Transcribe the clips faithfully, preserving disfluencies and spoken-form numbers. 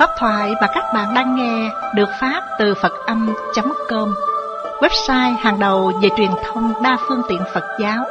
Pháp thoại mà các bạn đang nghe được phát từ Phật Âm chấm com, website hàng đầu về truyền thông đa phương tiện Phật giáo.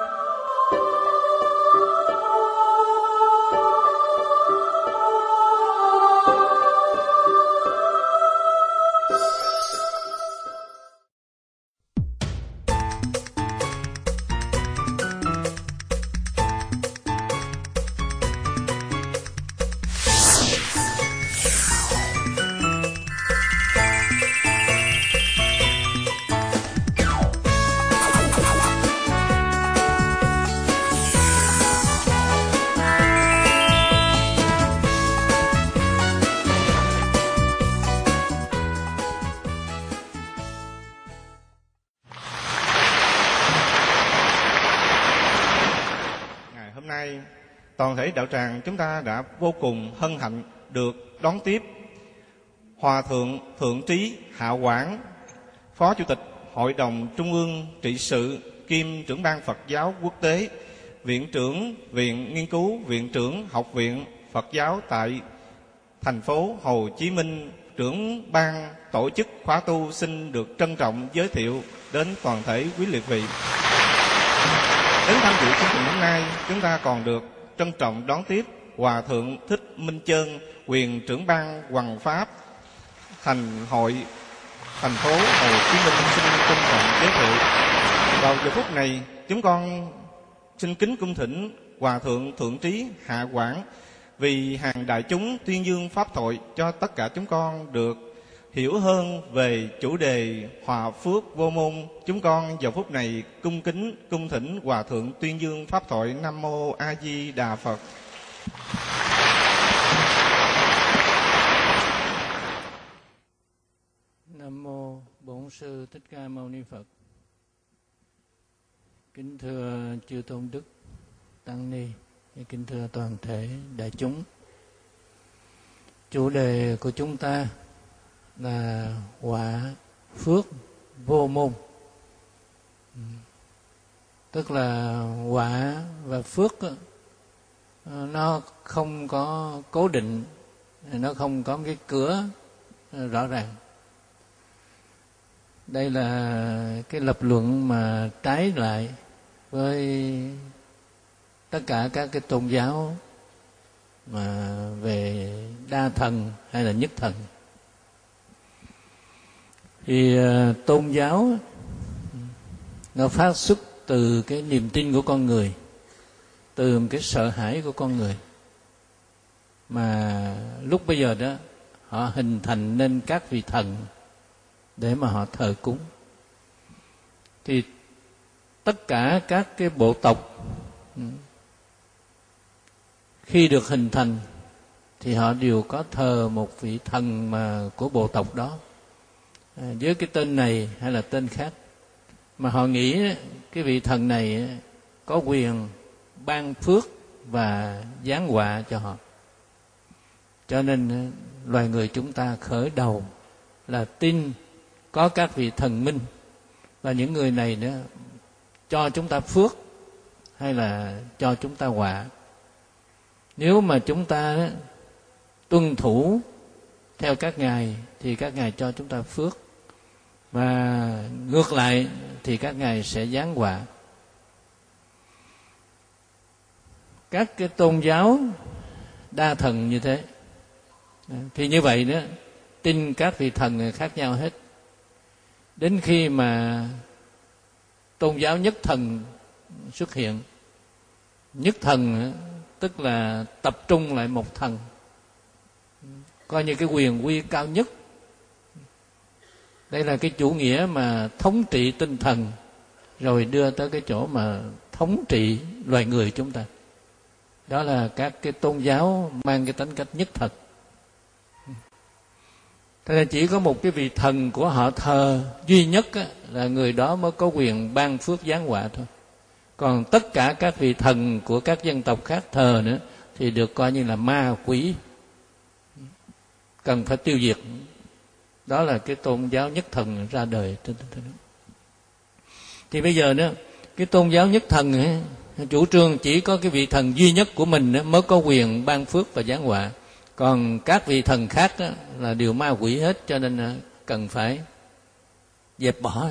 Toàn thể đạo tràng chúng ta đã vô cùng hân hạnh được đón tiếp Hòa Thượng Thượng Trí Hạ Quảng, Phó Chủ tịch Hội đồng Trung ương Trị sự kiêm trưởng ban Phật giáo quốc tế, Viện trưởng Viện Nghiên cứu, Viện trưởng Học viện Phật giáo tại thành phố Hồ Chí Minh, trưởng ban tổ chức khóa tu, xin được trân trọng giới thiệu đến toàn thể quý liệt vị. Đến tham dự chương trình hôm nay, chúng ta còn được trân trọng đón tiếp Hòa Thượng Thích Minh Chơn, quyền trưởng ban Hoằng Pháp thành hội thành phố Hồ Chí Minh, xin trân trọng giới thiệu. Vào giờ phút này, chúng con xin kính cung thỉnh Hòa Thượng Thượng Trí Hạ Quảng vì hàng đại chúng tuyên dương pháp thoại cho tất cả chúng con được hiểu hơn về chủ đề hòa phước vô môn. Chúng con giờ phút này cung kính cung thỉnh Hòa Thượng tuyên dương pháp thoại. Nam mô A Di Đà Phật. Nam mô Bổn Sư Thích Ca Mâu Ni Phật. Kính thưa chư tôn đức tăng ni, kính thưa toàn thể đại chúng. Chủ đề của chúng ta là quả phước vô môn, tức là quả và phước nó không có cố định, nó không có cái cửa rõ ràng. Đây là cái lập luận mà trái lại với tất cả các cái tôn giáo mà về đa thần hay là nhất thần. Thì uh, tôn giáo nó phát xuất từ cái niềm tin của con người, từ một cái sợ hãi của con người, mà lúc bây giờ đó họ hình thành nên các vị thần để mà họ thờ cúng. Thì tất cả các cái bộ tộc khi được hình thành thì họ đều có thờ một vị thần mà của bộ tộc đó, à, với cái tên này hay là tên khác, mà họ nghĩ cái vị thần này có quyền ban phước và giáng họa cho họ. Cho nên loài người chúng ta khởi đầu là tin có các vị thần minh, và những người này nữa cho chúng ta phước hay là cho chúng ta họa. Nếu mà chúng ta tuân thủ theo các ngài thì các ngài cho chúng ta phước, và ngược lại thì các ngài sẽ giáng họa. Các cái tôn giáo đa thần như thế thì như vậy đó, tin các vị thần khác nhau hết. Đến khi mà tôn giáo nhất thần xuất hiện, nhất thần tức là tập trung lại một thần, coi như cái quyền uy cao nhất. Đây là cái chủ nghĩa mà thống trị tinh thần, rồi đưa tới cái chỗ mà thống trị loài người chúng ta. Đó là các cái tôn giáo mang cái tính cách nhất thật. Thế nên chỉ có một cái vị thần của họ thờ duy nhất á, là người đó mới có quyền ban phước giáng họa thôi. Còn tất cả các vị thần của các dân tộc khác thờ nữa thì được coi như là ma quỷ, cần phải tiêu diệt. Đó là cái tôn giáo nhất thần ra đời. Thì bây giờ đó, cái tôn giáo nhất thần ấy, chủ trương chỉ có cái vị thần duy nhất của mình mới có quyền ban phước và giáng họa. Còn các vị thần khác đó, là đều ma quỷ hết, cho nên cần phải dẹp bỏ.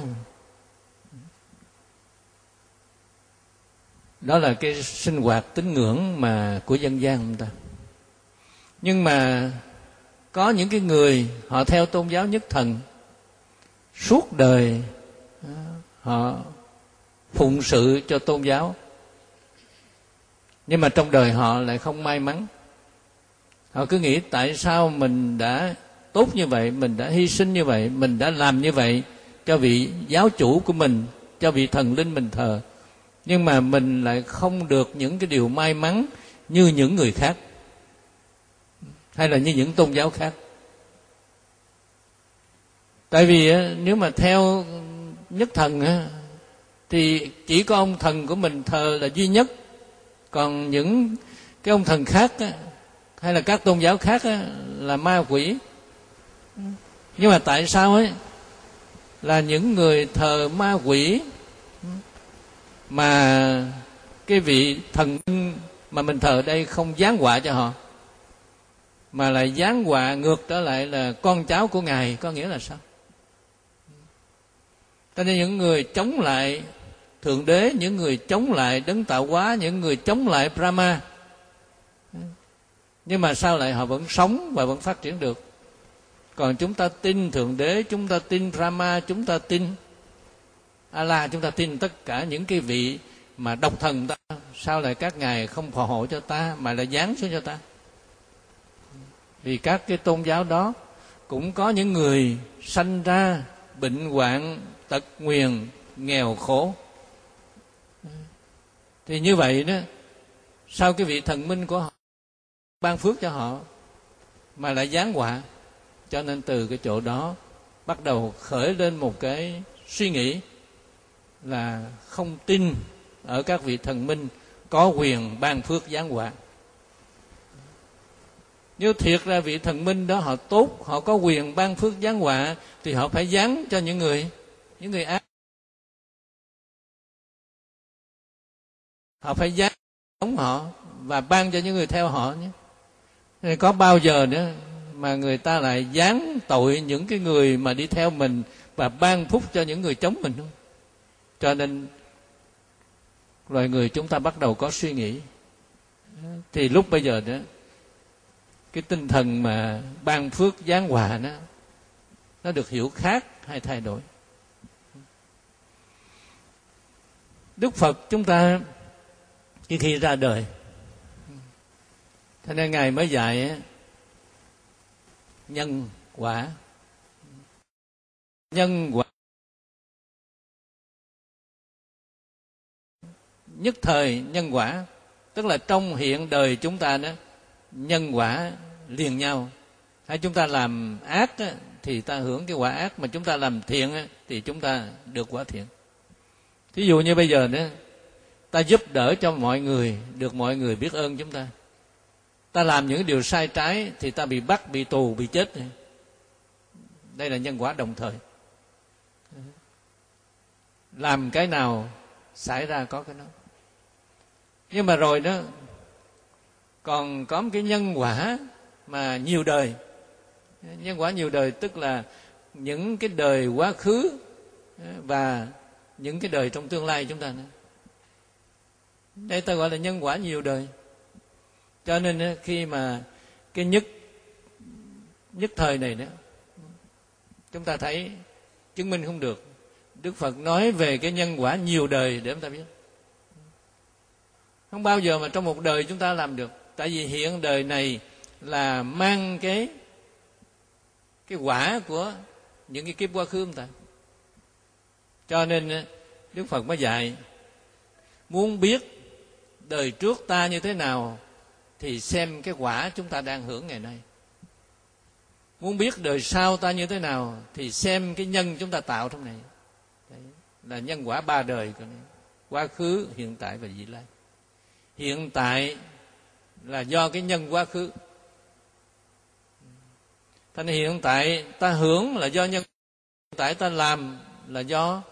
Đó là cái sinh hoạt tín ngưỡng mà của dân gian chúng ta. Nhưng mà có những cái người họ theo tôn giáo nhất thần, suốt đời họ phụng sự cho tôn giáo, nhưng mà trong đời họ lại không may mắn. Họ cứ nghĩ tại sao mình đã tốt như vậy, mình đã hy sinh như vậy, mình đã làm như vậy cho vị giáo chủ của mình, cho vị thần linh mình thờ, nhưng mà mình lại không được những cái điều may mắn như những người khác, hay là như những tôn giáo khác. Tại vì nếu mà theo nhất thần thì chỉ có ông thần của mình thờ là duy nhất, còn những cái ông thần khác hay là các tôn giáo khác là ma quỷ. Nhưng mà tại sao ấy là những người thờ ma quỷ mà cái vị thần mà mình thờ ở đây không giáng họa cho họ, mà lại giáng họa ngược trở lại là con cháu của Ngài? Có nghĩa là sao? Cho nên những người chống lại Thượng Đế, những người chống lại Đấng Tạo Hóa, những người chống lại Brahma, nhưng mà sao lại họ vẫn sống và vẫn phát triển được? Còn chúng ta tin Thượng Đế, chúng ta tin Brahma, chúng ta tin Allah, chúng ta tin tất cả những cái vị mà độc thần ta, sao lại các ngài không phò hộ cho ta mà lại giáng xuống cho ta? Vì các cái tôn giáo đó cũng có những người sanh ra bệnh hoạn, tật nguyền, nghèo khổ. Thì như vậy đó, sao cái vị thần minh của họ ban phước cho họ mà lại giáng họa? Cho nên từ cái chỗ đó bắt đầu khởi lên một cái suy nghĩ là không tin ở các vị thần minh có quyền ban phước giáng họa. Nếu thiệt ra vị thần minh đó họ tốt, họ có quyền ban phước giáng họa, thì họ phải giáng cho những người những người ác. Họ phải giáng sống họ và ban cho những người theo họ nhé. Nên có bao giờ nữa mà người ta lại giáng tội những cái người mà đi theo mình và ban phúc cho những người chống mình không? Cho nên loài người chúng ta bắt đầu có suy nghĩ. Thì lúc bây giờ đó, cái tinh thần mà ban phước giáng họa nó nó được hiểu khác hay thay đổi. Đức Phật chúng ta khi khi ra đời, cho nên Ngài mới dạy nhân quả. Nhân quả nhất thời nhân quả, tức là trong hiện đời chúng ta đó, nhân quả liền nhau. Hay chúng ta làm ác á, thì ta hưởng cái quả ác, mà chúng ta làm thiện á, thì chúng ta được quả thiện. Thí dụ như bây giờ đó, ta giúp đỡ cho mọi người, được mọi người biết ơn chúng ta. Ta làm những điều sai trái thì ta bị bắt, bị tù, bị chết. Đây là nhân quả đồng thời. Làm cái nào xảy ra có cái đó. Nhưng mà rồi đó, còn có một cái nhân quả mà nhiều đời. Nhân quả nhiều đời tức là những cái đời quá khứ và những cái đời trong tương lai chúng ta nữa. Đây ta gọi là nhân quả nhiều đời. Cho nên khi mà cái nhất nhất thời này nữa, chúng ta thấy chứng minh không được. Đức Phật nói về cái nhân quả nhiều đời để chúng ta biết. Không bao giờ mà trong một đời chúng ta làm được. Tại vì hiện đời này là mang cái cái quả của những cái kiếp quá khứ chúng ta. Cho nên Đức Phật mới dạy, muốn biết đời trước ta như thế nào thì xem cái quả chúng ta đang hưởng ngày nay. Muốn biết đời sau ta như thế nào thì xem cái nhân chúng ta tạo trong này. Đấy, là nhân quả ba đời, quá khứ, hiện tại và vị lai. Hiện tại là do cái nhân quá khứ. Thành hiện tại ta hưởng là do nhân, hiện tại ta làm là do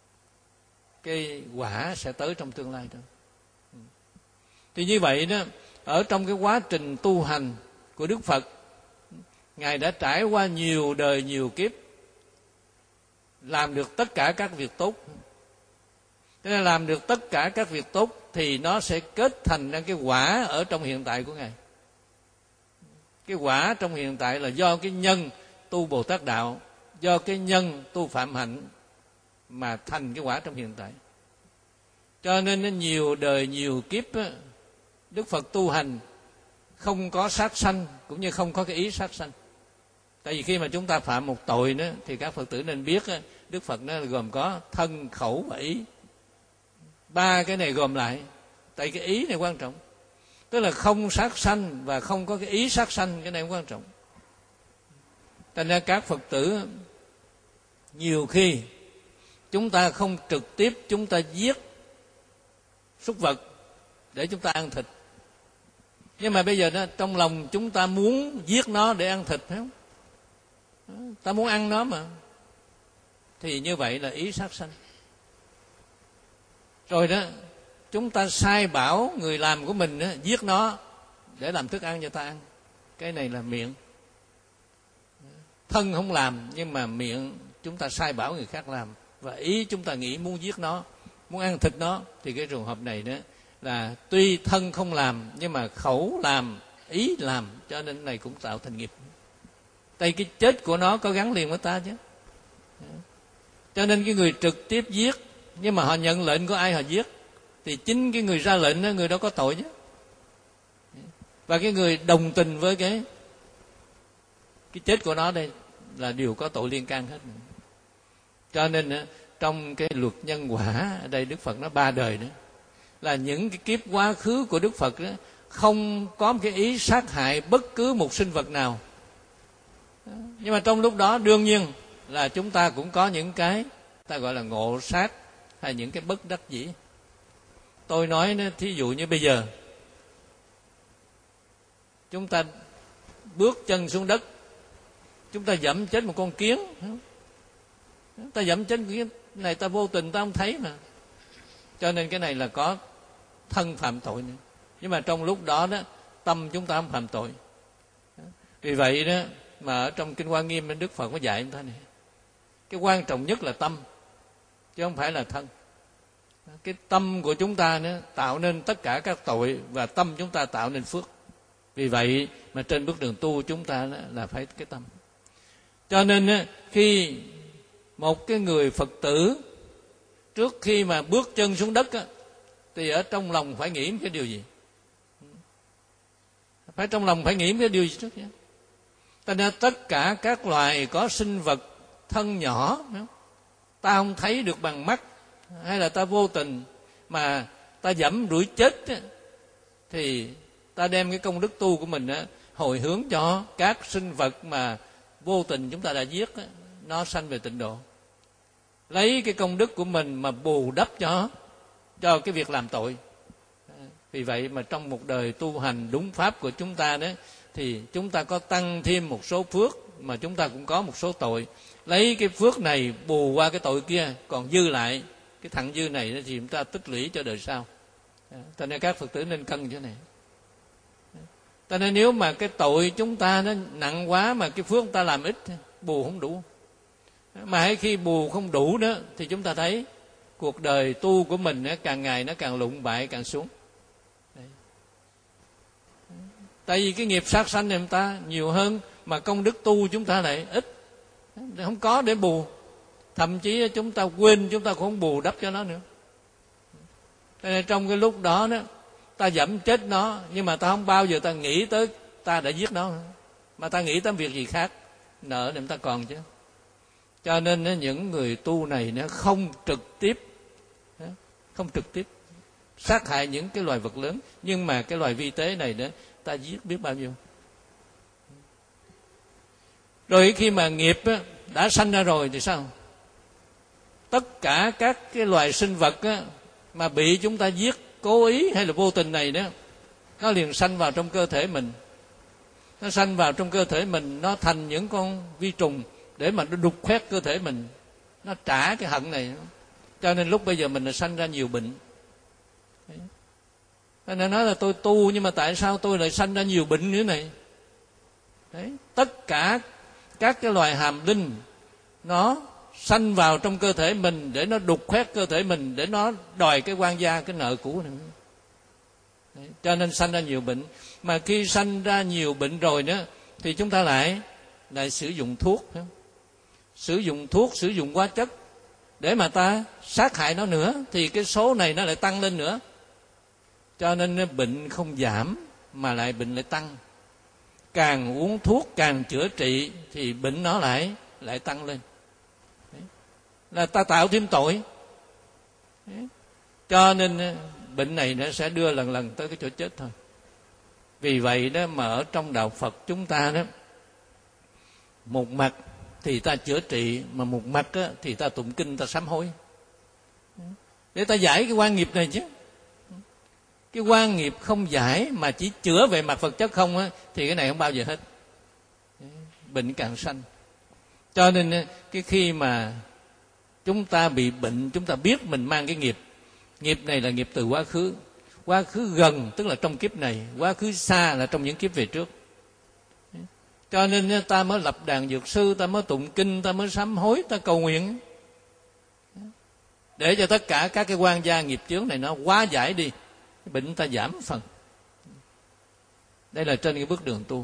cái quả sẽ tới trong tương lai đó. Thì như vậy đó, ở trong cái quá trình tu hành của Đức Phật, Ngài đã trải qua nhiều đời nhiều kiếp, làm được tất cả các việc tốt. Thế nên làm được tất cả các việc tốt thì nó sẽ kết thành ra cái quả ở trong hiện tại của Ngài. Cái quả trong hiện tại là do cái nhân tu Bồ Tát Đạo, do cái nhân tu Phạm Hạnh mà thành cái quả trong hiện tại. Cho nên nó nhiều đời nhiều kiếp á, Đức Phật tu hành không có sát sanh, cũng như không có cái ý sát sanh. Tại vì khi mà chúng ta phạm một tội đó, thì các Phật tử nên biết á, Đức Phật nó gồm có thân, khẩu và ý. Ba cái này gồm lại. Tại cái ý này quan trọng. Tức là không sát sanh và không có cái ý sát sanh, cái này quan trọng. Thành ra các Phật tử nhiều khi chúng ta không trực tiếp chúng ta giết súc vật để chúng ta ăn thịt. Nhưng mà bây giờ đó, trong lòng chúng ta muốn giết nó để ăn thịt, phải không? Ta muốn ăn nó mà. Thì như vậy là ý sát sanh. Rồi đó, chúng ta sai bảo người làm của mình đó, giết nó để làm thức ăn cho ta ăn. Cái này là miệng. Thân không làm, nhưng mà miệng chúng ta sai bảo người khác làm. Và ý chúng ta nghĩ muốn giết nó, muốn ăn thịt nó. Thì cái trường hợp này đó là tuy thân không làm, nhưng mà khẩu làm, ý làm. Cho nên này cũng tạo thành nghiệp. Tại cái chết của nó có gắn liền với ta chứ. Cho nên cái người trực tiếp giết, nhưng mà họ nhận lệnh của ai họ giết, thì chính cái người ra lệnh đó, người đó có tội chứ. Và cái người đồng tình với cái cái chết của nó đây là đều có tội liên can hết. Cho nên trong cái luật nhân quả ở đây Đức Phật nói ba đời nữa, là những cái kiếp quá khứ của Đức Phật đó, không có một cái ý sát hại bất cứ một sinh vật nào. Nhưng mà trong lúc đó đương nhiên là chúng ta cũng có những cái ta gọi là ngộ sát hay những cái bất đắc dĩ. Tôi nói thí dụ như bây giờ chúng ta bước chân xuống đất, chúng ta dẫm chết một con kiến, ta dẫm chết cái này ta vô tình ta không thấy mà. Cho nên cái này là có thân phạm tội nữa. Nhưng mà trong lúc đó đó tâm chúng ta không phạm tội. Vì vậy đó mà ở trong Kinh Hoa Nghiêm Đức Phật có dạy chúng ta này, cái quan trọng nhất là tâm chứ không phải là thân. Cái tâm của chúng ta nữa tạo nên tất cả các tội, và tâm chúng ta tạo nên phước. Vì vậy mà trên bước đường tu chúng ta là phải cái tâm. Cho nên khi một cái người Phật tử trước khi mà bước chân xuống đất thì ở trong lòng phải nghĩ cái điều gì? Phải trong lòng phải nghĩ cái điều gì trước nhé. Cho nên tất cả các loài có sinh vật thân nhỏ, ta không thấy được bằng mắt, hay là ta vô tình mà ta dẫm đuổi chết, thì ta đem cái công đức tu của mình hồi hướng cho các sinh vật mà vô tình chúng ta đã giết, nó sanh về tịnh độ. Lấy cái công đức của mình mà bù đắp cho cho cái việc làm tội. Vì vậy mà trong một đời tu hành đúng pháp của chúng ta đó, thì chúng ta có tăng thêm một số phước, mà chúng ta cũng có một số tội. Lấy cái phước này bù qua cái tội kia, còn dư lại cái thặng dư này thì chúng ta tích lũy cho đời sau. Cho nên các Phật tử nên cân chỗ này. Cho nên nếu mà cái tội chúng ta nó nặng quá mà cái phước chúng ta làm ít, bù không đủ. Mà hay khi bù không đủ đó thì chúng ta thấy cuộc đời tu của mình càng ngày nó càng lụng bại, càng xuống. Đấy. Tại vì cái nghiệp sát sanh này chúng ta nhiều hơn, mà công đức tu chúng ta lại ít, không có để bù. Thậm chí chúng ta quên, chúng ta cũng không bù đắp cho nó nữa. Nên trong cái lúc đó đó ta dẫm chết nó, nhưng mà ta không bao giờ ta nghĩ tới ta đã giết nó, mà ta nghĩ tới việc gì khác, nợ thì ta còn chứ. Cho nên những người tu này nó không trực tiếp không trực tiếp sát hại những cái loài vật lớn, nhưng mà cái loài vi tế này đó ta giết biết bao nhiêu. Rồi khi mà nghiệp đã sanh ra rồi thì sao? Tất cả các cái loài sinh vật mà bị chúng ta giết cố ý hay là vô tình này đó, nó liền sanh vào trong cơ thể mình. Nó sanh vào trong cơ thể mình, nó thành những con vi trùng để mà nó đục khoét cơ thể mình, nó trả cái hận này. Cho nên lúc bây giờ mình là sanh ra nhiều bệnh. Nên nói là tôi tu, nhưng mà tại sao tôi lại sanh ra nhiều bệnh như thế này? Đấy, tất cả các cái loài hàm linh nó sanh vào trong cơ thể mình để nó đục khoét cơ thể mình, để nó đòi cái quan gia, cái nợ cũ này. Đấy, cho nên sanh ra nhiều bệnh. Mà khi sanh ra nhiều bệnh rồi đó thì chúng ta lại lại sử dụng thuốc, sử dụng thuốc, sử dụng hóa chất để mà ta sát hại nó nữa, thì cái số này nó lại tăng lên nữa. Cho nên bệnh không giảm mà lại bệnh lại tăng. Càng uống thuốc càng chữa trị thì bệnh nó lại lại tăng lên. Đấy, là ta tạo thêm tội. Đấy, cho nên bệnh này nó sẽ đưa lần lần tới cái chỗ chết thôi. Vì vậy đó mà ở trong đạo Phật chúng ta đó, một mặt thì ta chữa trị, mà một mặt đó, thì ta tụng kinh, ta sám hối để ta giải cái quan nghiệp này chứ. Cái quan nghiệp không giải mà chỉ chữa về mặt vật chất không á, thì cái này không bao giờ hết. Bệnh càng sanh. Cho nên cái khi mà chúng ta bị bệnh, chúng ta biết mình mang cái nghiệp. Nghiệp này là nghiệp từ quá khứ. Quá khứ gần tức là trong kiếp này, quá khứ xa là trong những kiếp về trước. Cho nên ta mới lập đàn dược sư, ta mới tụng kinh, ta mới sám hối, ta cầu nguyện để cho tất cả các cái quan gia nghiệp chướng này nó hóa giải đi, bệnh ta giảm phần. Đây là trên cái bước đường tu.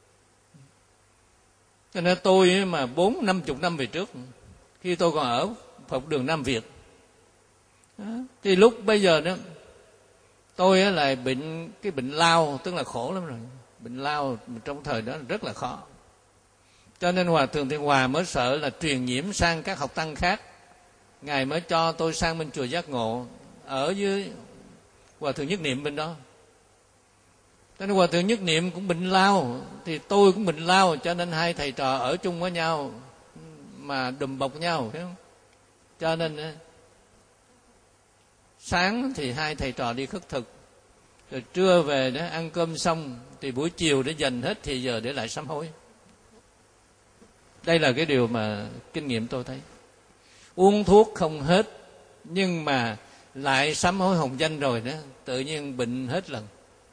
Cho nên tôi mà bốn năm chục năm về trước, khi tôi còn ở Phật đường Nam Việt, thì lúc bây giờ đó tôi là bệnh cái bệnh lao, tức là khổ lắm rồi. Bệnh lao trong thời đó rất là khó. Cho nên Hòa Thượng Thiện Hòa mới sợ là truyền nhiễm sang các học tăng khác. Ngài mới cho tôi sang bên chùa Giác Ngộ, ở với Hòa Thượng Nhất Niệm bên đó. Cho nên Hòa Thượng Nhất Niệm cũng bệnh lao, thì tôi cũng bệnh lao, cho nên hai thầy trò ở chung với nhau mà đùm bọc nhau, phải không? Cho nên sáng thì hai thầy trò đi khất thực, rồi trưa về đó ăn cơm xong thì buổi chiều để dành hết thì giờ để lại sám hối. Đây là cái điều mà kinh nghiệm tôi thấy. Uống thuốc không hết, nhưng mà lại sám hối hồng danh rồi đó, tự nhiên bệnh hết lần.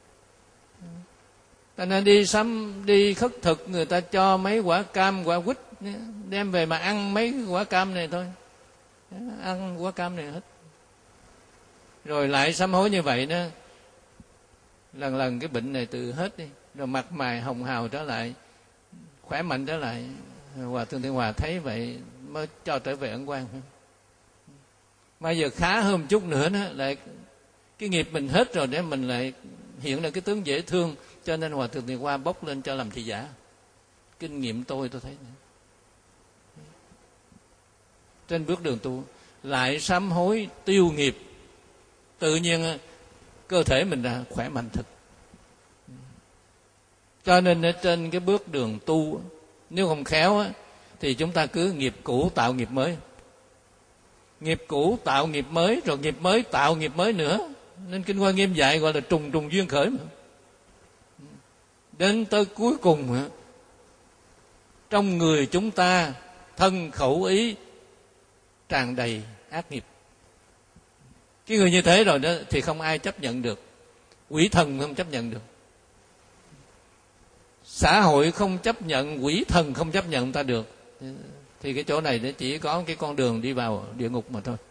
Ta nên đi sám đi khất thực, người ta cho mấy quả cam, quả quýt, đem về mà ăn mấy quả cam này thôi, ăn quả cam này hết. Rồi lại sám hối như vậy đó, lần lần cái bệnh này tự hết đi, rồi mặt mày hồng hào trở lại, khỏe mạnh trở lại. Hòa Thượng Thiện Hòa thấy vậy mới cho trở về ẩn quan. Mà giờ khá hơn một chút nữa đó, lại cái nghiệp mình hết rồi, để mình lại hiện ra cái tướng dễ thương, cho nên Hòa Thượng Thiện Hòa bốc lên cho làm thị giả. Kinh nghiệm tôi tôi thấy nữa. Trên bước đường tu lại sám hối tiêu nghiệp, tự nhiên cơ thể mình đã khỏe mạnh thực. Cho nên ở trên cái bước đường tu, nếu không khéo á, thì chúng ta cứ nghiệp cũ tạo nghiệp mới, nghiệp cũ tạo nghiệp mới, rồi nghiệp mới tạo nghiệp mới nữa. Nên Kinh Hoa Nghiêm dạy gọi là trùng trùng duyên khởi mà. Đến tới cuối cùng, trong người chúng ta thân khẩu ý tràn đầy ác nghiệp. Cái người như thế rồi đó thì không ai chấp nhận được, quỷ thần không chấp nhận được, xã hội không chấp nhận, quỷ thần không chấp nhận ta được. Thì cái chỗ này chỉ có cái con đường đi vào địa ngục mà thôi.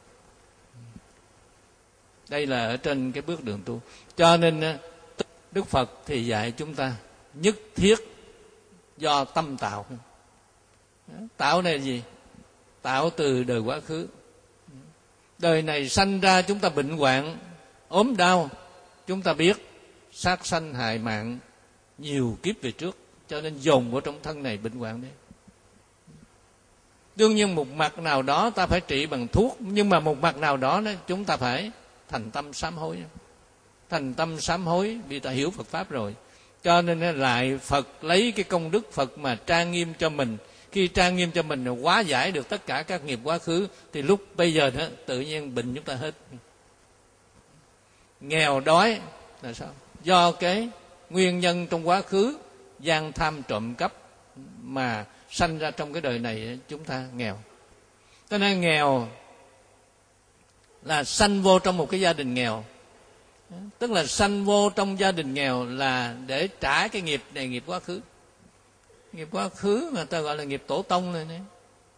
Đây là ở trên cái bước đường tu. Cho nên Đức Phật thì dạy chúng ta nhất thiết do tâm tạo. Tạo này là gì? Tạo từ đời quá khứ. Đời này sanh ra chúng ta bệnh hoạn, ốm đau, chúng ta biết sát sanh hại mạng nhiều kiếp về trước, cho nên dồn vào trong thân này bệnh hoạn đấy. Đương nhiên một mặt nào đó ta phải trị bằng thuốc, nhưng mà một mặt nào đó chúng ta phải thành tâm sám hối. Thành tâm sám hối vì ta hiểu Phật Pháp rồi. Cho nên lại Phật lấy cái công đức Phật mà trang nghiêm cho mình. Khi trang nghiêm cho mình hóa giải được tất cả các nghiệp quá khứ, thì lúc bây giờ đó, tự nhiên bệnh chúng ta hết. Nghèo đói là sao? Do cái nguyên nhân trong quá khứ gian tham trộm cắp mà sanh ra trong cái đời này chúng ta nghèo. Cho nên nghèo là sanh vô trong một cái gia đình nghèo. Tức là sanh vô trong gia đình nghèo là để trả cái nghiệp này, nghiệp quá khứ. Nghiệp quá khứ mà ta gọi là nghiệp tổ tông này nè.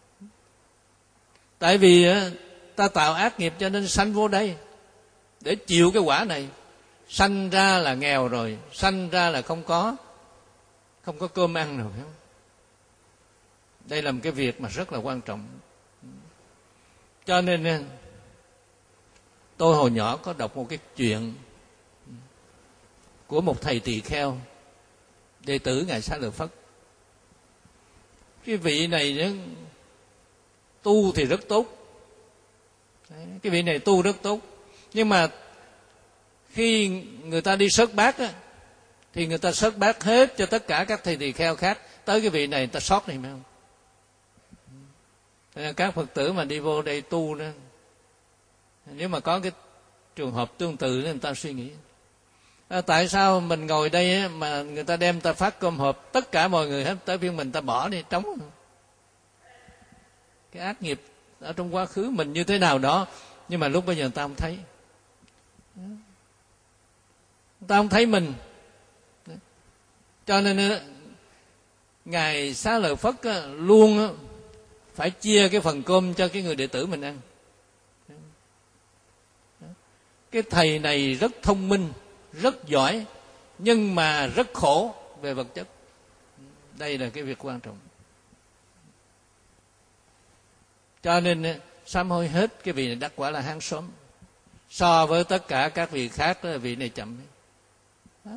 Tại vì ta tạo ác nghiệp cho nên sanh vô đây để chịu cái quả này. Sanh ra là nghèo rồi, sanh ra là không có không có cơm ăn rồi, phải không? Đây là một cái việc mà rất là quan trọng. Cho nên tôi hồi nhỏ có đọc một cái chuyện của một thầy tỳ kheo, đệ tử Ngài Xá Lợi Phất. Cái vị này nó tu thì rất tốt. Cái vị này tu rất tốt. Nhưng mà khi người ta đi sớt bát á, thì người ta sớt bát hết cho tất cả các thầy tỳ kheo khác. Tới cái vị này người ta sót này, phải không? Nên các Phật tử mà đi vô đây tu đó, nếu mà có cái trường hợp tương tự nên người ta suy nghĩ, à, tại sao mình ngồi đây á, mà người ta đem ta phát cơm hộp, tất cả mọi người hết, tới phiên mình ta bỏ đi trống. Cái ác nghiệp ở trong quá khứ mình như thế nào đó, nhưng mà lúc bây giờ người ta không thấy, người ta không thấy mình. Cho nên Ngài Xá Lợi Phất á, luôn á, phải chia cái phần cơm cho cái người đệ tử mình ăn. Cái thầy này rất thông minh, rất giỏi, nhưng mà rất khổ về vật chất. Đây là cái việc quan trọng. Cho nên sám hối hết, cái vị này đắc quả là hán sớm. So với tất cả các vị khác, vị này chậm. Đó.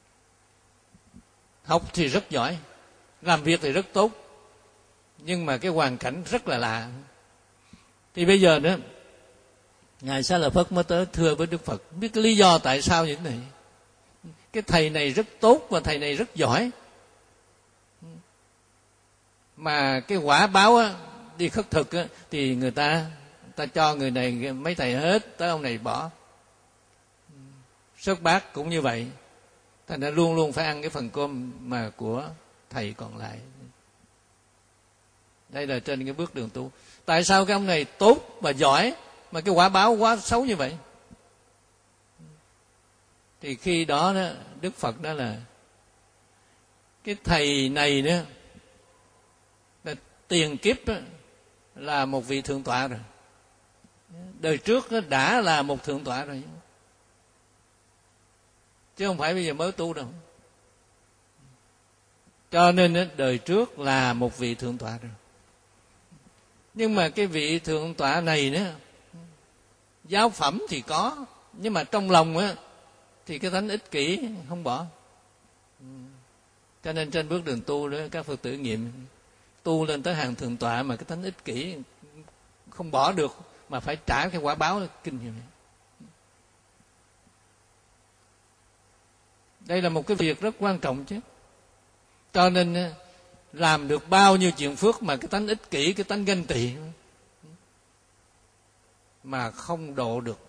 Học thì rất giỏi, làm việc thì rất tốt, nhưng mà cái hoàn cảnh rất là lạ. Thì bây giờ nữa, Ngài Xá Lợi Phất mới tới thưa với Đức Phật, biết cái lý do tại sao như thế này. Cái thầy này rất tốt và thầy này rất giỏi, mà cái quả báo á, đi khất thực á, thì người ta người ta cho người này mấy thầy hết, tới ông này bỏ. Sớt bát cũng như vậy, thành ra luôn luôn phải ăn cái phần cơm mà của thầy còn lại. Đây là trên cái bước đường tu. Tại sao cái ông này tốt và giỏi mà cái quả báo quá xấu như vậy? Thì khi đó, đó Đức Phật đó là cái thầy này đó là tiền kiếp đó, là một vị thượng tọa rồi. Đời trước đó đã là một thượng tọa rồi, chứ không phải bây giờ mới tu đâu. Cho nên đó, đời trước là một vị thượng tọa rồi. Nhưng mà cái vị thượng tọa này nữa, giáo phẩm thì có, nhưng mà trong lòng á thì cái tánh ích kỷ không bỏ. Cho nên trên bước đường tu đó, các Phật tử nghiệm tu lên tới hàng thượng tọa mà cái tánh ích kỷ không bỏ được, mà phải trả cái quả báo kinh như vậy. Đây là một cái việc rất quan trọng chứ. Cho nên làm được bao nhiêu chuyện phước mà cái tánh ích kỷ, cái tánh ganh tị mà không độ được.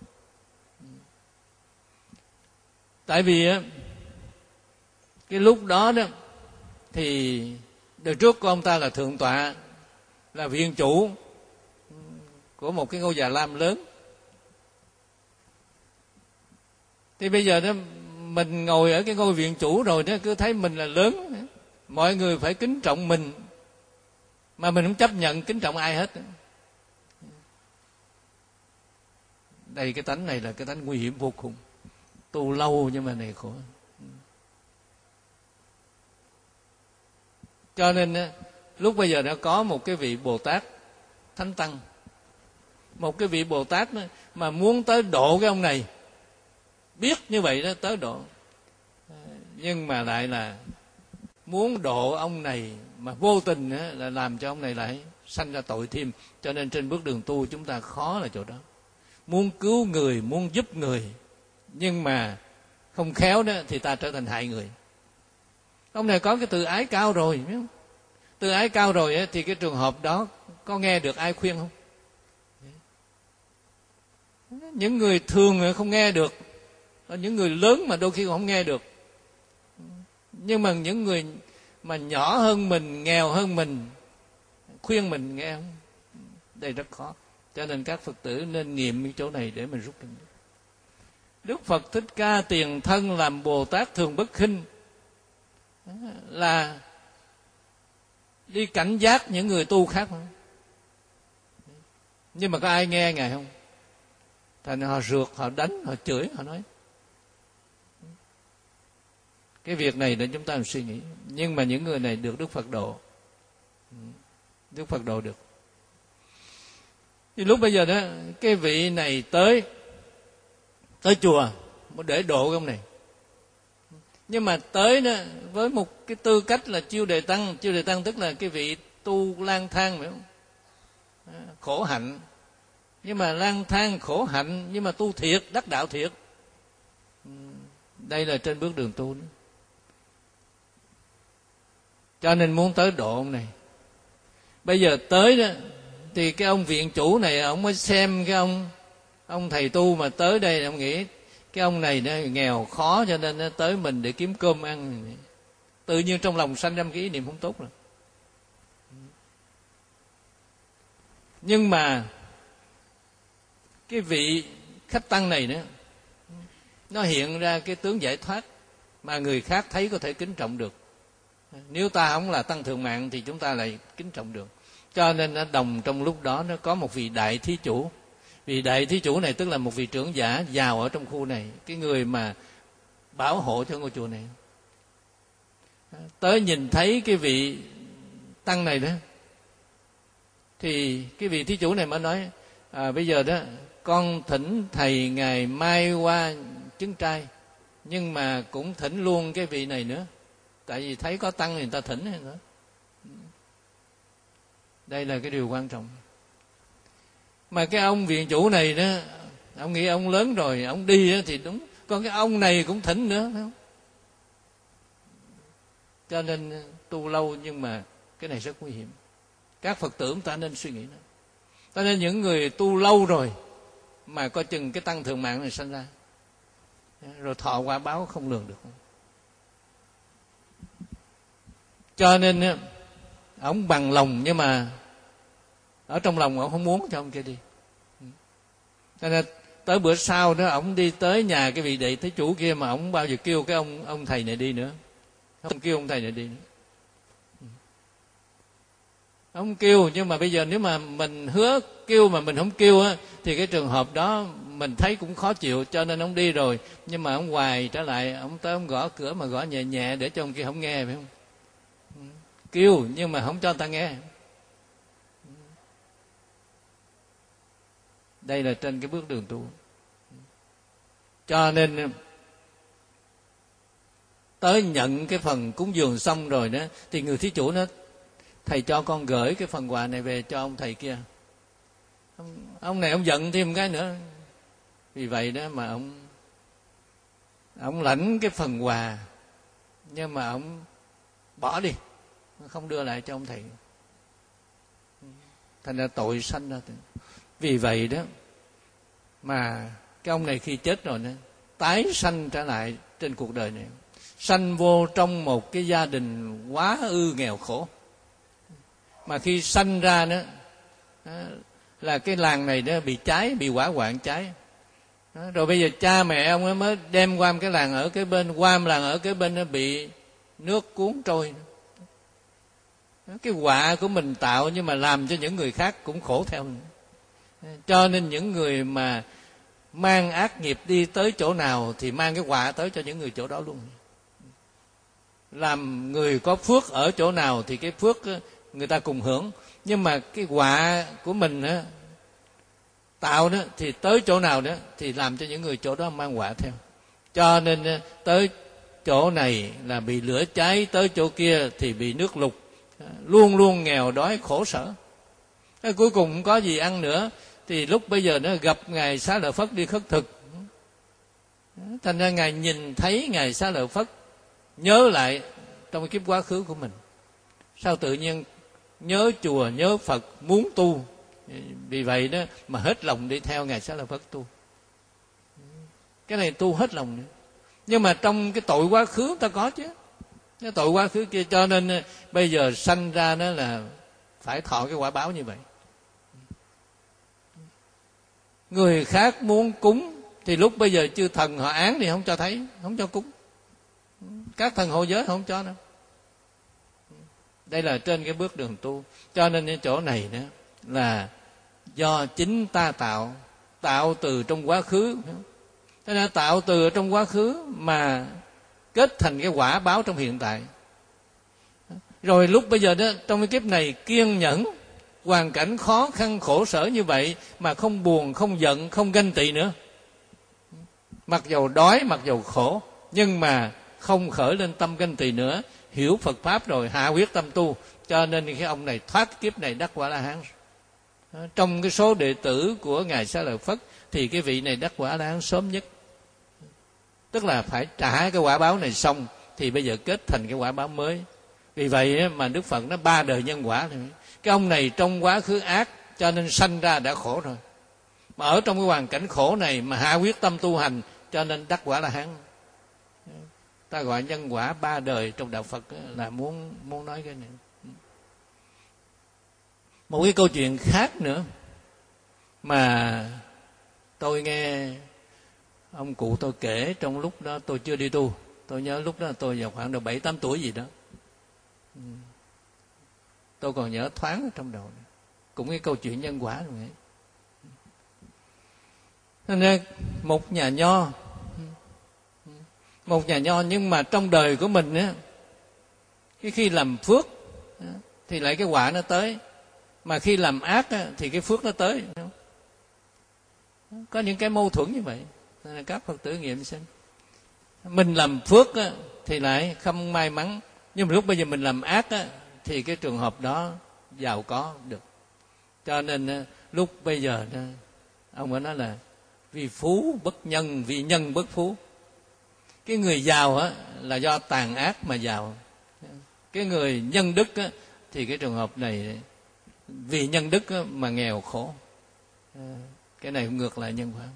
Tại vì cái lúc đó đó thì đời trước của ông ta là thượng tọa, là viện chủ của một cái ngôi Già Lam lớn. Thì bây giờ đó mình ngồi ở cái ngôi viện chủ rồi đó, cứ thấy mình là lớn, mọi người phải kính trọng mình, mà mình không chấp nhận kính trọng ai hết. Đây cái tánh này là cái tánh nguy hiểm vô cùng. Tu lâu nhưng mà này khổ. Cho nên lúc bây giờ đã có một cái vị Bồ Tát Thánh Tăng, một cái vị Bồ Tát mà muốn tới độ cái ông này, biết như vậy đó, tới độ, nhưng mà lại là muốn độ ông này mà vô tình là làm cho ông này lại sanh ra tội thêm. Cho nên trên bước đường tu chúng ta khó là chỗ đó. Muốn cứu người, muốn giúp người, nhưng mà không khéo đó thì ta trở thành hại người. Ông này có cái tự ái cao rồi, biết không? Tự ái cao rồi thì cái trường hợp đó có nghe được ai khuyên không? Những người thường không nghe được, những người lớn mà đôi khi không nghe được. Nhưng mà những người mà nhỏ hơn mình, nghèo hơn mình, khuyên mình nghe không? Đây rất khó. Cho nên các Phật tử nên nghiệm cái chỗ này để mình rút kinh. Đức Phật Thích Ca tiền thân làm Bồ Tát thường bất khinh, là đi cảnh giác những người tu khác. Nhưng mà có ai nghe Ngài không? Thành họ rượt, họ đánh, họ chửi, họ nói. Cái việc này để chúng ta làm suy nghĩ. Nhưng mà những người này được Đức Phật độ. Đức Phật độ được. Thì lúc bây giờ đó, cái vị này tới tới chùa để độ cái ông này. Nhưng mà tới đó với một cái tư cách là chiêu đề tăng. Chiêu đề tăng tức là cái vị tu lang thang, phải không? Khổ hạnh. Nhưng mà lang thang khổ hạnh, nhưng mà tu thiệt, đắc đạo thiệt. Đây là trên bước đường tu đó. Cho nên muốn tới độ ông này. Bây giờ tới đó thì cái ông viện chủ này, ông mới xem cái ông ông thầy tu mà tới đây, ông nghĩ cái ông này nó nghèo khó, cho nên nó tới mình để kiếm cơm ăn. Tự nhiên trong lòng sanh ra cái ý niệm không tốt rồi. Nhưng mà cái vị khách tăng này nữa, nó hiện ra cái tướng giải thoát mà người khác thấy có thể kính trọng được. Nếu ta không là tăng thượng mạng thì chúng ta lại kính trọng được. Cho nên nó đồng trong lúc đó nó có một vị đại thí chủ. Vị đại thí chủ này tức là một vị trưởng giả giàu ở trong khu này, cái người mà bảo hộ cho ngôi chùa này. Tới nhìn thấy cái vị tăng này đó, thì cái vị thí chủ này mới nói, à, bây giờ đó con thỉnh thầy ngày mai qua trứng trai, nhưng mà cũng thỉnh luôn cái vị này nữa, tại vì thấy có tăng thì người ta thỉnh nữa. Đây là cái điều quan trọng. Mà cái ông viện chủ này đó, ông nghĩ ông lớn rồi, ông đi đó thì đúng, còn cái ông này cũng thỉnh nữa, phải không? Cho nên tu lâu nhưng mà cái này rất nguy hiểm. Các Phật tử ta nên suy nghĩ đó. Cho nên những người tu lâu rồi mà coi chừng cái tăng thượng mạng này sanh ra, rồi thọ quả báo không lường được. Cho nên ông bằng lòng, nhưng mà ở trong lòng ông không muốn cho ông kia đi. Cho nên tới bữa sau đó, ông đi tới nhà cái vị đệ thế chủ kia mà ông không bao giờ kêu cái ông ông thầy này đi nữa, không kêu ông thầy này đi nữa. Ông kêu, nhưng mà bây giờ nếu mà mình hứa kêu mà mình không kêu á, thì cái trường hợp đó mình thấy cũng khó chịu. Cho nên ông đi rồi, nhưng mà ông hoài trở lại, ông tới ông gõ cửa mà gõ nhẹ nhẹ để cho ông kia không nghe, phải không? Kêu nhưng mà không cho người ta nghe. Đây là trên cái bước đường tu. Cho nên tới nhận cái phần cúng dường xong rồi đó, thì người thí chủ nó, thầy cho con gửi cái phần quà này về cho ông thầy kia. Ông, ông này ông giận thêm cái nữa. Vì vậy đó mà ông ông lãnh cái phần quà, nhưng mà ông bỏ đi, không đưa lại cho ông thầy. Thành ra tội sanh ra. Vì vậy đó mà cái ông này khi chết rồi đó, tái sanh trở lại trên cuộc đời này, sanh vô trong một cái gia đình quá ư nghèo khổ. Mà khi sanh ra đó, đó là cái làng này đó bị cháy, bị hỏa hoạn cháy. Đó, rồi bây giờ cha mẹ ông ấy mới đem qua cái làng ở cái bên, qua làng ở cái bên nó bị nước cuốn trôi. Đó, cái họa của mình tạo nhưng mà làm cho những người khác cũng khổ theo. Cho nên những người mà mang ác nghiệp đi tới chỗ nào thì mang cái họa tới cho những người chỗ đó luôn. Làm người có phước ở chỗ nào thì cái phước người ta cùng hưởng, nhưng mà cái họa của mình á, tạo đó thì tới chỗ nào đó thì làm cho những người chỗ đó mang họa theo. Cho nên tới chỗ này là bị lửa cháy, tới chỗ kia thì bị nước lụt, luôn luôn nghèo đói khổ sở. Thế cuối cùng không có gì ăn nữa, thì lúc bây giờ nó gặp Ngài Xá Lợi Phất đi khất thực. Thành ra Ngài nhìn thấy Ngài Xá Lợi Phất, nhớ lại trong cái kiếp quá khứ của mình. Sao tự nhiên nhớ chùa, nhớ Phật, muốn tu. Vì vậy đó mà hết lòng đi theo Ngài Xá Lợi Phất tu. Cái này tu hết lòng nữa. Nhưng mà trong cái tội quá khứ ta có chứ, cái tội quá khứ kia, cho nên bây giờ sanh ra đó là phải thọ cái quả báo như vậy. Người khác muốn cúng thì lúc bây giờ chư thần họ án thì không cho thấy, không cho cúng. Các thần hộ giới không cho đâu. Đây là trên cái bước đường tu. Cho nên cái chỗ này nữa là do chính ta tạo, tạo từ trong quá khứ. Thế nên tạo từ trong quá khứ mà kết thành cái quả báo trong hiện tại. Rồi lúc bây giờ đó, trong cái kiếp này kiên nhẫn, hoàn cảnh khó khăn khổ sở như vậy mà không buồn, không giận, không ganh tị nữa. Mặc dầu đói, mặc dầu khổ, nhưng mà không khởi lên tâm ganh tị nữa. Hiểu Phật Pháp rồi, hạ quyết tâm tu. Cho nên cái ông này thoát kiếp này đắc quả La Hán. Trong cái số đệ tử của Ngài Xá Lợi Phất thì cái vị này đắc quả La Hán sớm nhất. Tức là phải trả cái quả báo này xong thì bây giờ kết thành cái quả báo mới. Vì vậy mà Đức Phật nó ba đời nhân quả thôi. Cái ông này trong quá khứ ác cho nên sanh ra đã khổ rồi. Mà ở trong cái hoàn cảnh khổ này mà hạ quyết tâm tu hành cho nên đắc quả La Hán. Ta gọi nhân quả ba đời trong đạo Phật là muốn muốn nói cái này. Một cái câu chuyện khác nữa mà tôi nghe ông cụ tôi kể trong lúc đó tôi chưa đi tu. Tôi nhớ lúc đó tôi vào khoảng độ bảy tám tuổi gì đó. Tôi còn nhớ thoáng ở trong đầu này. Cũng cái câu chuyện nhân quả rồi ấy. Nên một nhà nho, một nhà nho nhưng mà trong đời của mình á, cái khi làm phước thì lại cái quả nó tới, mà khi làm ác á, thì cái phước nó tới. Có những cái mâu thuẫn như vậy. Nên các Phật tử nghiệm xem. Mình làm phước á, thì lại không may mắn, nhưng mà lúc bây giờ mình làm ác á, thì cái trường hợp đó giàu có được. Cho nên lúc bây giờ đó, ông ấy nói là vì phú bất nhân, vì nhân bất phú. Cái người giàu á, là do tàn ác mà giàu. Cái người nhân đức á, thì cái trường hợp này vì nhân đức á, mà nghèo khổ. Cái này ngược lại nhân quả.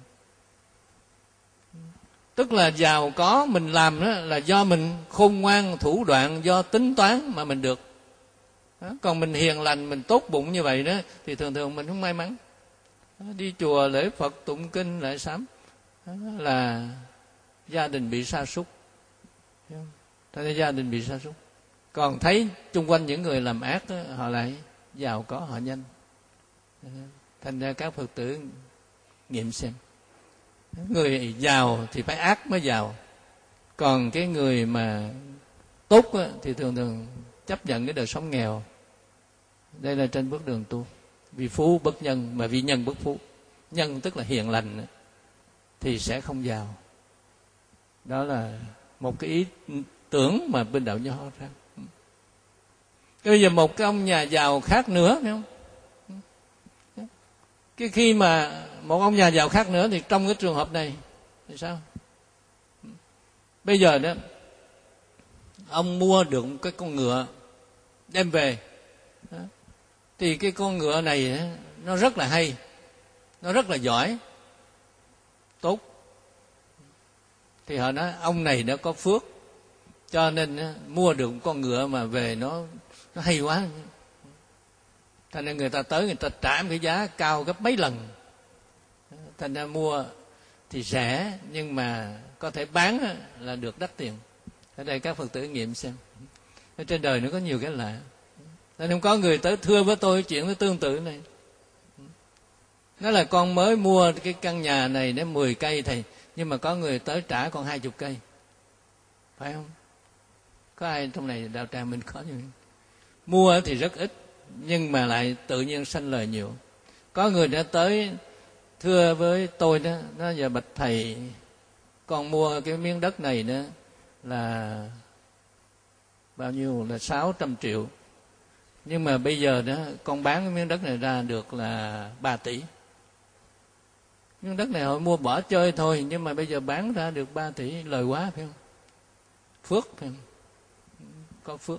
Tức là giàu có mình làm đó là do mình khôn ngoan thủ đoạn, do tính toán mà mình được. Đó. Còn mình hiền lành, mình tốt bụng như vậy đó thì thường thường mình không may mắn. Đó. Đi chùa lễ Phật tụng kinh lại sám đó là gia đình bị sa sút. Thế nên gia đình bị sa sút. Còn thấy chung quanh những người làm ác đó, họ lại giàu có, họ nhanh. Đó. Thành ra các Phật tử nghiệm xem. Người giàu thì phải ác mới giàu. Còn cái người mà tốt á, thì thường thường chấp nhận cái đời sống nghèo. Đây là trên bước đường tu. Vì phú bất nhân, mà vì nhân bất phú. Nhân tức là hiền lành thì sẽ không giàu. Đó là một cái ý tưởng mà bên đạo Nho ra. Bây giờ một cái ông nhà giàu khác nữa, phải không? Cái khi mà một ông nhà giàu khác nữa thì trong cái trường hợp này thì sao? Bây giờ đó ông mua được một cái con ngựa đem về đó. Thì cái con ngựa này nó rất là hay, nó rất là giỏi, tốt. Thì họ nói ông này đã có phước cho nên mua được một con ngựa mà về nó nó hay quá. Thành ra người ta tới, người ta trả một cái giá cao gấp mấy lần. Thành ra mua thì rẻ, nhưng mà có thể bán là được đắt tiền. Ở đây các Phật tử nghiệm xem. Ở trên đời nó có nhiều cái lạ. Nên không có người tới thưa với tôi chuyện nó tương tự này. Nói là con mới mua cái căn nhà này đến mười cây thầy, nhưng mà có người tới trả con hai chục cây. Phải không? Có ai trong này đạo tràng mình có như vậy? Mua thì rất ít, nhưng mà lại tự nhiên sanh lời nhiều. Có người đã tới thưa với tôi đó, nó giờ bạch thầy, con mua cái miếng đất này đó là bao nhiêu, là sáu trăm triệu. Nhưng mà bây giờ đó con bán cái miếng đất này ra được là ba tỷ. Miếng đất này họ mua bỏ chơi thôi, nhưng mà bây giờ bán ra được ba tỷ, lời quá phải không? Phước phải không? Có phước.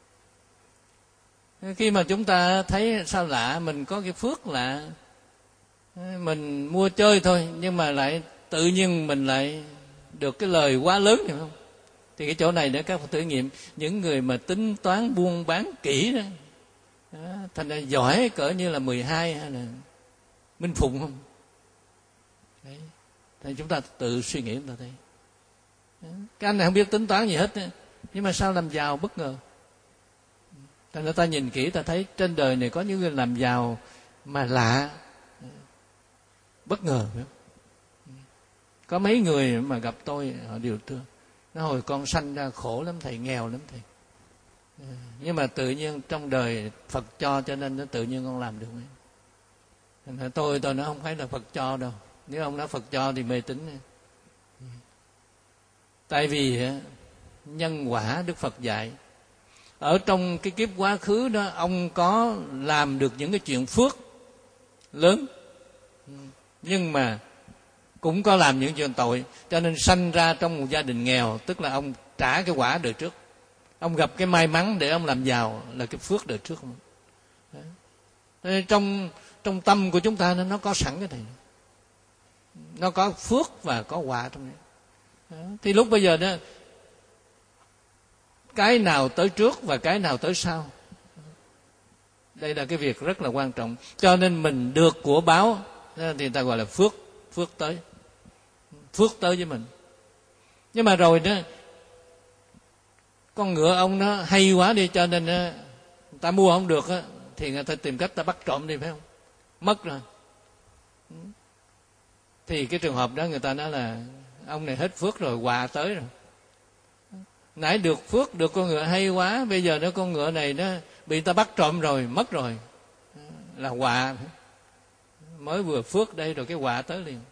Khi mà chúng ta thấy sao lạ, mình có cái phước lạ, mình mua chơi thôi nhưng mà lại tự nhiên mình lại được cái lời quá lớn, hiểu không? Thì cái chỗ này để các Phật tử nghiệm, những người mà tính toán buôn bán kỹ đó, đó thành ra giỏi cỡ như là mười hai hay là Minh Phụng không? Đấy. Thì chúng ta tự suy nghĩ chúng ta thấy. Cái anh này không biết tính toán gì hết, nhưng mà sao làm giàu bất ngờ. Thành ra ta nhìn kỹ ta thấy trên đời này có những người làm giàu mà lạ, bất ngờ. Có mấy người mà gặp tôi họ đều thưa, nó hồi con sanh ra khổ lắm thầy, nghèo lắm thầy, nhưng mà tự nhiên trong đời Phật cho cho nên nó tự nhiên con làm được. Thành ra tôi tôi nói không phải là Phật cho đâu, nếu ông nói Phật cho thì mê tín. Tại vì nhân quả Đức Phật dạy, ở trong cái kiếp quá khứ đó ông có làm được những cái chuyện phước lớn, nhưng mà cũng có làm những chuyện tội, cho nên sanh ra trong một gia đình nghèo, tức là ông trả cái quả đời trước. Ông gặp cái may mắn để ông làm giàu là cái phước đời trước. Đấy. Trong trong tâm của chúng ta nó có sẵn cái này, nó có phước và có quả trong này. Đó. Thì lúc bây giờ đó, cái nào tới trước và cái nào tới sau, đây là cái việc rất là quan trọng. Cho nên mình được của báo thì người ta gọi là phước, phước tới, phước tới với mình. Nhưng mà rồi đó, con ngựa ông nó hay quá đi, cho nên người ta mua không được á, thì người ta tìm cách ta bắt trộm đi, phải không? Mất rồi. Thì cái trường hợp đó người ta nói là ông này hết phước rồi, quà tới rồi. Nãy được phước, được con ngựa hay quá, bây giờ nó con ngựa này nó bị ta bắt trộm rồi, mất rồi, là quà. Mới vừa phước đây rồi cái quà tới liền.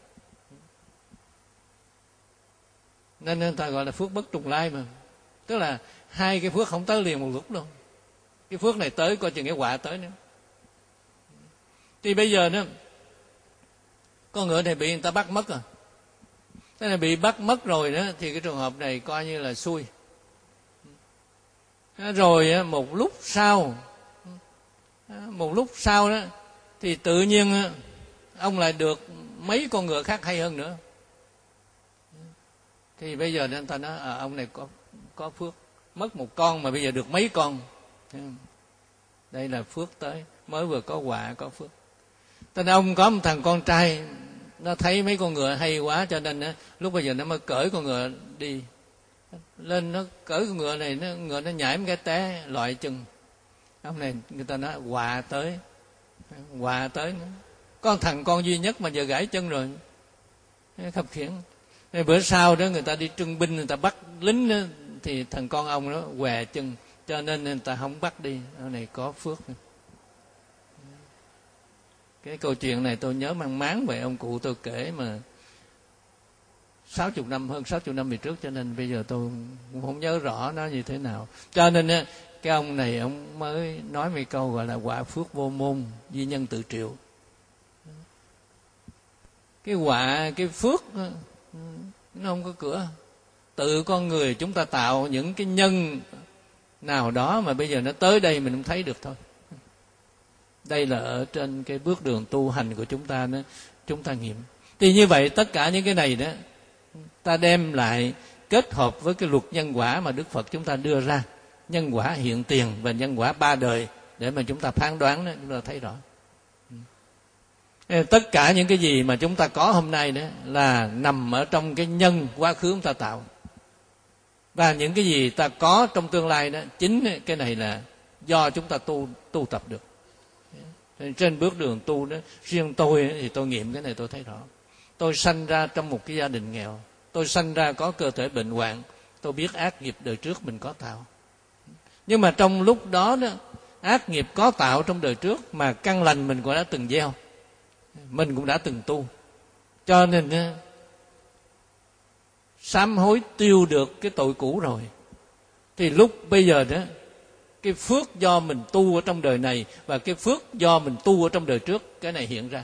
Nên người ta gọi là phước bất trùng lai mà. Tức là hai cái phước không tới liền một lúc đâu. Cái phước này tới coi chừng cái quả tới nữa. Thì bây giờ đó, con ngựa này bị người ta bắt mất rồi. Thế này bị bắt mất rồi đó, thì cái trường hợp này coi như là xui. Rồi một lúc sau, một lúc sau đó, thì tự nhiên ông lại được mấy con ngựa khác hay hơn nữa. Thì bây giờ nên ta nói à, ông này có có phước, mất một con mà bây giờ được mấy con. Đây là phước tới, mới vừa có quả có phước. Tên ông có một thằng con trai, nó thấy mấy con ngựa hay quá, cho nên lúc bây giờ nó mới cởi con ngựa đi lên, nó cởi con ngựa này, nó ngựa nó nhảy một cái té loại chân. Ông này người ta nói quà tới, quà tới nữa. Có thằng con duy nhất mà giờ gãy chân rồi, khập khiễng. Bữa sau đó người ta đi trưng binh, người ta bắt lính đó, thì thằng con ông nó què chân, cho nên người ta không bắt đi. Ông này có phước. Cái câu chuyện này tôi nhớ mang máng về ông cụ tôi kể mà sáu chục năm, hơn sáu chục năm về trước, cho nên bây giờ tôi cũng không nhớ rõ nó như thế nào. Cho nên cái ông này ông mới nói mấy câu gọi là quả phước vô môn, duy nhân tự triệu. Cái quả, cái phước nó không có cửa. Tự con người chúng ta tạo những cái nhân nào đó mà bây giờ nó tới đây mình không thấy được thôi. Đây là ở trên cái bước đường tu hành của chúng ta đó, chúng ta nghiệm. Thì như vậy tất cả những cái này đó, ta đem lại kết hợp với cái luật nhân quả mà Đức Phật chúng ta đưa ra, nhân quả hiện tiền và nhân quả ba đời, để mà chúng ta phán đoán đó, chúng ta thấy rõ. Tất cả những cái gì mà chúng ta có hôm nay đó là nằm ở trong cái nhân quá khứ chúng ta tạo. Và những cái gì ta có trong tương lai đó, chính cái này là do chúng ta tu tu tập được. Trên bước đường tu đó, riêng tôi thì tôi nghiệm cái này tôi thấy rõ. Tôi sanh ra trong một cái gia đình nghèo, tôi sanh ra có cơ thể bệnh hoạn, tôi biết ác nghiệp đời trước mình có tạo. Nhưng mà trong lúc đó đó, ác nghiệp có tạo trong đời trước mà căn lành mình cũng đã từng gieo, mình cũng đã từng tu. Cho nên sám hối tiêu được cái tội cũ rồi, thì lúc bây giờ đó, cái phước do mình tu ở trong đời này và cái phước do mình tu ở trong đời trước, cái này hiện ra.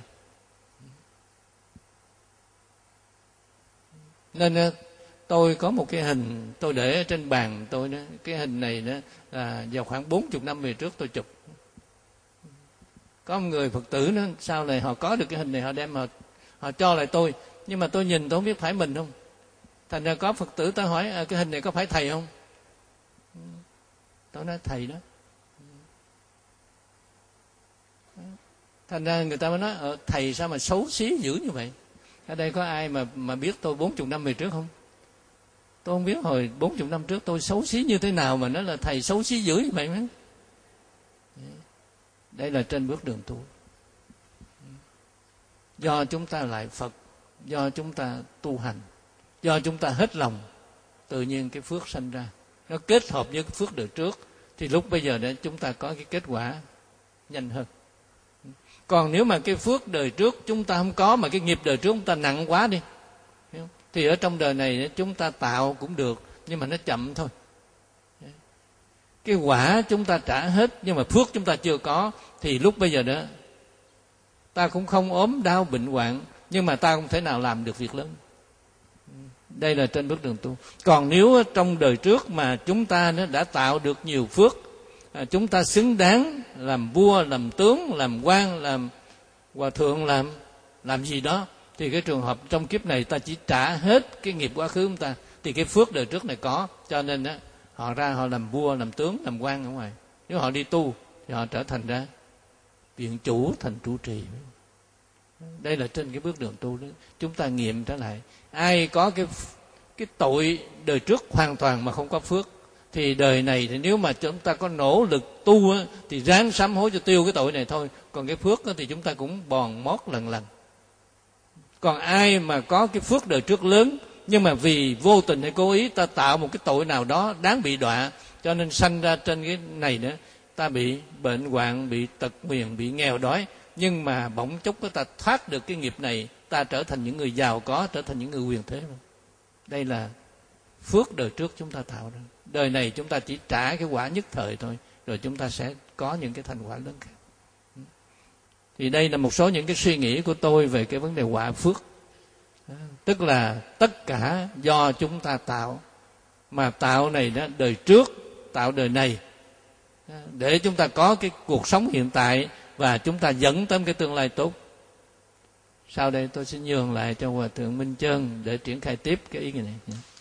Nên tôi có một cái hình tôi để trên bàn tôi đó. Cái hình này đó là vào khoảng bốn mươi năm về trước tôi chụp. Có một người Phật tử đó, sau này họ có được cái hình này, họ đem họ, họ cho lại tôi. Nhưng mà tôi nhìn tôi không biết phải mình không. Thành ra có Phật tử ta hỏi à, cái hình này có phải thầy không? Tôi nói thầy đó. Thành ra người ta mới nói thầy sao mà xấu xí dữ như vậy. Ở đây có ai mà mà biết tôi bốn mươi năm về trước không? Tôi không biết hồi bốn mươi năm trước tôi xấu xí như thế nào mà nói là thầy xấu xí dữ như vậyมั้. Đây là trên bước đường tu. Do chúng ta lại Phật, do chúng ta tu hành, do chúng ta hết lòng, tự nhiên cái phước sanh ra. Nó kết hợp với cái phước đời trước, thì lúc bây giờ để chúng ta có cái kết quả nhanh hơn. Còn nếu mà cái phước đời trước chúng ta không có, mà cái nghiệp đời trước chúng ta nặng quá đi, thì ở trong đời này chúng ta tạo cũng được, nhưng mà nó chậm thôi. Cái quả chúng ta trả hết, nhưng mà phước chúng ta chưa có, thì lúc bây giờ đó ta cũng không ốm đau bệnh hoạn, nhưng mà ta không thể nào làm được việc lớn. Đây là trên bước đường tu. Còn nếu trong đời trước mà chúng ta đã tạo được nhiều phước, chúng ta xứng đáng làm vua, làm tướng, làm quan, làm hòa thượng, làm làm gì đó, thì cái trường hợp trong kiếp này ta chỉ trả hết cái nghiệp quá khứ chúng ta, thì cái phước đời trước này có, cho nên đó, họ ra họ làm vua, làm tướng, làm quan ở ngoài. Nếu họ đi tu thì họ trở thành ra viện chủ, thành trụ trì. Đây là trên cái bước đường tu đó. Chúng ta nghiệm trở lại, ai có cái cái tội đời trước hoàn toàn mà không có phước, thì đời này thì nếu mà chúng ta có nỗ lực tu á, thì ráng sám hối cho tiêu cái tội này thôi. Còn cái phước á, thì chúng ta cũng bòn mót lần lần. Còn ai mà có cái phước đời trước lớn, nhưng mà vì vô tình hay cố ý ta tạo một cái tội nào đó đáng bị đọa, cho nên sanh ra trên cái này nữa, ta bị bệnh hoạn, bị tật nguyền, bị nghèo đói, nhưng mà bỗng chốc ta thoát được cái nghiệp này, ta trở thành những người giàu có, trở thành những người quyền thế. Đây là phước đời trước chúng ta tạo ra. Đời này chúng ta chỉ trả cái quả nhất thời thôi, rồi chúng ta sẽ có những cái thành quả lớn khác. Thì đây là một số những cái suy nghĩ của tôi về cái vấn đề quả phước. Tức là tất cả do chúng ta tạo, mà tạo này đó đời trước, tạo đời này, để chúng ta có cái cuộc sống hiện tại và chúng ta dẫn tới cái tương lai tốt. Sau đây tôi sẽ nhường lại cho Hòa Thượng Minh Chơn để triển khai tiếp cái ý này.